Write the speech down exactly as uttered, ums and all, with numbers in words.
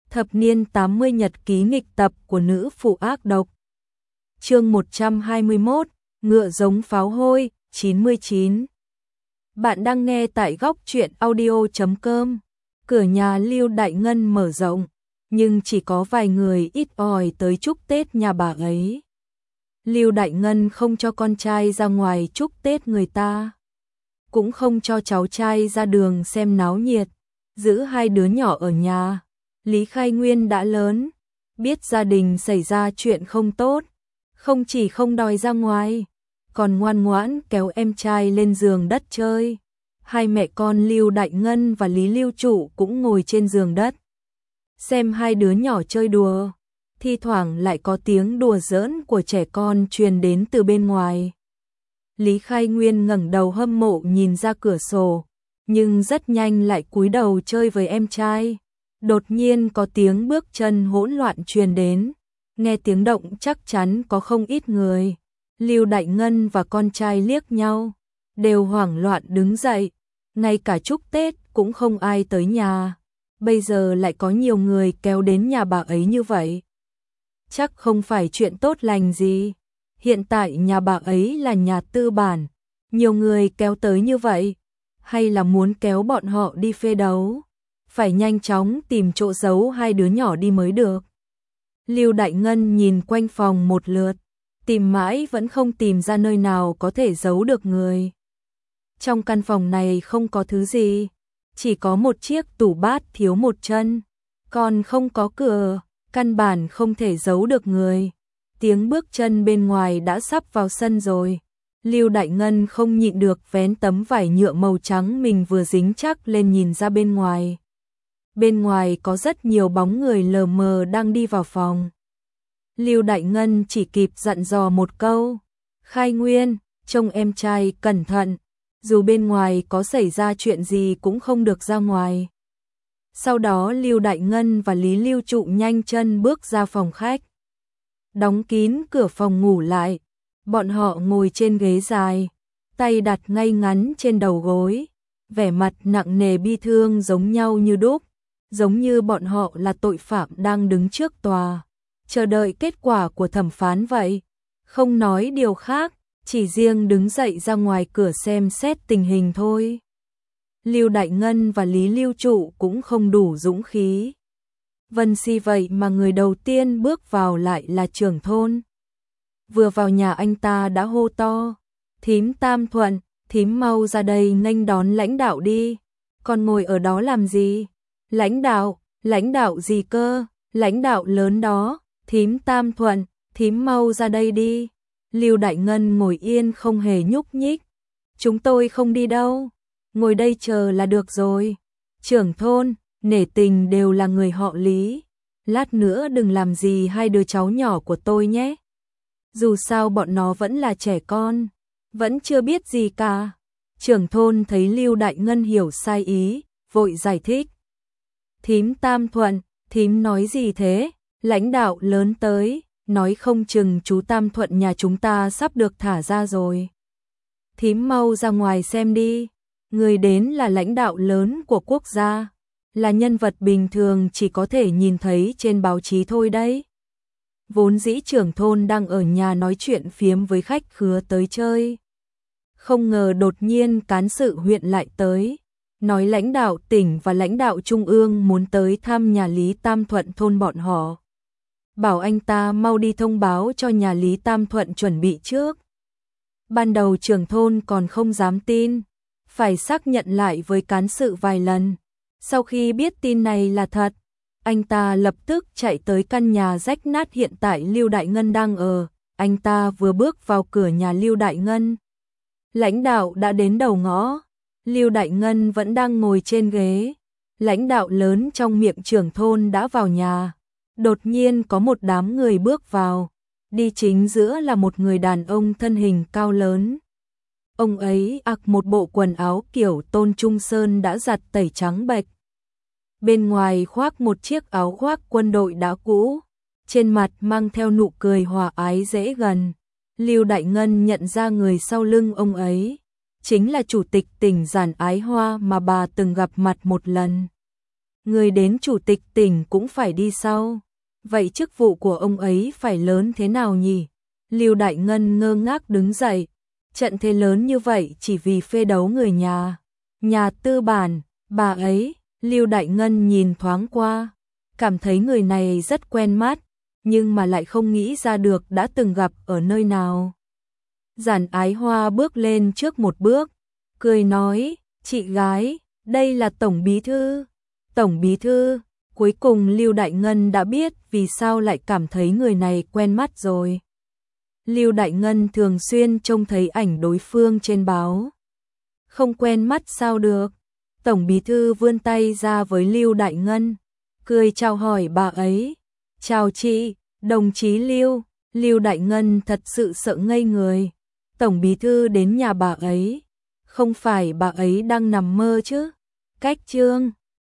Thập niên tám mươi nhật ký nghịch tập của nữ phụ ác độc. Chương một trăm hai mươi mốt, ngựa giống pháo hôi, chín mươi chín. Bạn đang nghe tại góc truyện audio chấm com. Cửa nhà Lưu Đại Ngân mở rộng, nhưng chỉ có vài người ít ỏi tới chúc Tết nhà bà ấy. Lưu Đại Ngân không cho con trai ra ngoài chúc Tết người ta, cũng không cho cháu trai ra đường xem náo nhiệt, giữ hai đứa nhỏ ở nhà. Lý Khai Nguyên đã lớn, biết gia đình xảy ra chuyện không tốt, không chỉ không đòi ra ngoài, còn ngoan ngoãn kéo em trai lên giường đất chơi. Hai mẹ con Lưu Đại Ngân và Lý Lưu Trụ cũng ngồi trên giường đất, xem hai đứa nhỏ chơi đùa, thi thoảng lại có tiếng đùa giỡn của trẻ con truyền đến từ bên ngoài. Lý Khai Nguyên ngẩng đầu hâm mộ nhìn ra cửa sổ, nhưng rất nhanh lại cúi đầu chơi với em trai. Đột nhiên có tiếng bước chân hỗn loạn truyền đến, nghe tiếng động chắc chắn có không ít người. Lưu Đại Ngân và con trai liếc nhau, đều hoảng loạn đứng dậy, ngay cả chúc Tết cũng không ai tới nhà, bây giờ lại có nhiều người kéo đến nhà bà ấy như vậy. Chắc không phải chuyện tốt lành gì, hiện tại nhà bà ấy là nhà tư bản, nhiều người kéo tới như vậy, hay là muốn kéo bọn họ đi phê đấu? Phải nhanh chóng tìm chỗ giấu hai đứa nhỏ đi mới được. Lưu Đại Ngân nhìn quanh phòng một lượt, tìm mãi vẫn không tìm ra nơi nào có thể giấu được người. Trong căn phòng này không có thứ gì, chỉ có một chiếc tủ bát thiếu một chân, còn không có cửa, căn bản không thể giấu được người. Tiếng bước chân bên ngoài đã sắp vào sân rồi. Lưu Đại Ngân không nhịn được vén tấm vải nhựa màu trắng mình vừa dính chắc lên nhìn ra bên ngoài. Bên ngoài có rất nhiều bóng người lờ mờ đang đi vào phòng. Lưu Đại Ngân chỉ kịp dặn dò một câu, Khai Nguyên, trông em trai cẩn thận, dù bên ngoài có xảy ra chuyện gì cũng không được ra ngoài. Sau đó Lưu Đại Ngân và Lý Lưu Trụ nhanh chân bước ra phòng khách, đóng kín cửa phòng ngủ lại. Bọn họ ngồi trên ghế dài, tay đặt ngay ngắn trên đầu gối, vẻ mặt nặng nề bi thương giống nhau như đúc, giống như bọn họ là tội phạm đang đứng trước tòa, chờ đợi kết quả của thẩm phán vậy. Không nói điều khác, chỉ riêng đứng dậy ra ngoài cửa xem xét tình hình thôi. Lưu Đại Ngân và Lý Lưu Trụ cũng không đủ dũng khí. Vân Si vậy mà người đầu tiên bước vào lại là trưởng thôn. Vừa vào nhà anh ta đã hô to, thím Tam Thuận, thím mau ra đây nghênh đón lãnh đạo đi, còn ngồi ở đó làm gì? Lãnh đạo, lãnh đạo gì cơ, lãnh đạo lớn đó, thím Tam Thuận, thím mau ra đây đi. Lưu Đại Ngân ngồi yên không hề nhúc nhích, chúng tôi không đi đâu, ngồi đây chờ là được rồi. Trưởng thôn, nể tình đều là người họ Lý, lát nữa đừng làm gì hai đứa cháu nhỏ của tôi nhé. Dù sao bọn nó vẫn là trẻ con, vẫn chưa biết gì cả. Trưởng thôn thấy Lưu Đại Ngân hiểu sai ý, vội giải thích. Thím Tam Thuận, thím nói gì thế? Lãnh đạo lớn tới, nói không chừng chú Tam Thuận nhà chúng ta sắp được thả ra rồi. Thím mau ra ngoài xem đi, người đến là lãnh đạo lớn của quốc gia, là nhân vật bình thường chỉ có thể nhìn thấy trên báo chí thôi đấy. Vốn dĩ trưởng thôn đang ở nhà nói chuyện phiếm với khách khứa tới chơi, không ngờ đột nhiên cán sự huyện lại tới, nói lãnh đạo tỉnh và lãnh đạo trung ương muốn tới thăm nhà Lý Tam Thuận thôn bọn họ. Bảo anh ta mau đi thông báo cho nhà Lý Tam Thuận chuẩn bị trước. Ban đầu trưởng thôn còn không dám tin, phải xác nhận lại với cán sự vài lần. Sau khi biết tin này là thật, anh ta lập tức chạy tới căn nhà rách nát hiện tại Lưu Đại Ngân đang ở. Anh ta vừa bước vào cửa nhà Lưu Đại Ngân, lãnh đạo đã đến đầu ngõ. Lưu Đại Ngân vẫn đang ngồi trên ghế, lãnh đạo lớn trong miệng trưởng thôn đã vào nhà. Đột nhiên có một đám người bước vào, đi chính giữa là một người đàn ông thân hình cao lớn. Ông ấy mặc một bộ quần áo kiểu Tôn Trung Sơn đã giặt tẩy trắng bệch, bên ngoài khoác một chiếc áo khoác quân đội đã cũ, trên mặt mang theo nụ cười hòa ái dễ gần. Lưu Đại Ngân nhận ra người sau lưng ông ấy chính là chủ tịch tỉnh Giản Ái Hoa mà bà từng gặp mặt một lần. người đến chủ tịch tỉnh cũng phải đi sau. Vậy chức vụ của ông ấy phải lớn thế nào nhỉ? Lưu Đại Ngân ngơ ngác đứng dậy. Trận thế lớn như vậy chỉ vì phê đấu người nhà. Nhà tư bản, bà ấy, Lưu Đại Ngân nhìn thoáng qua. Cảm thấy người này rất quen mắt, nhưng mà lại không nghĩ ra được đã từng gặp ở nơi nào. Giản Ái Hoa bước lên trước một bước, cười nói, chị gái, đây là Tổng Bí Thư. Tổng Bí Thư, cuối cùng Lưu Đại Ngân đã biết vì sao lại cảm thấy người này quen mắt rồi. Lưu Đại Ngân thường xuyên trông thấy ảnh đối phương trên báo. Không quen mắt sao được. Tổng Bí Thư vươn tay ra với Lưu Đại Ngân, cười chào hỏi bà ấy. Chào chị, đồng chí Lưu. Lưu Đại Ngân thật sự sợ ngây người. Tổng Bí Thư đến nhà bà ấy. Không phải bà ấy đang nằm mơ chứ. Cách Trương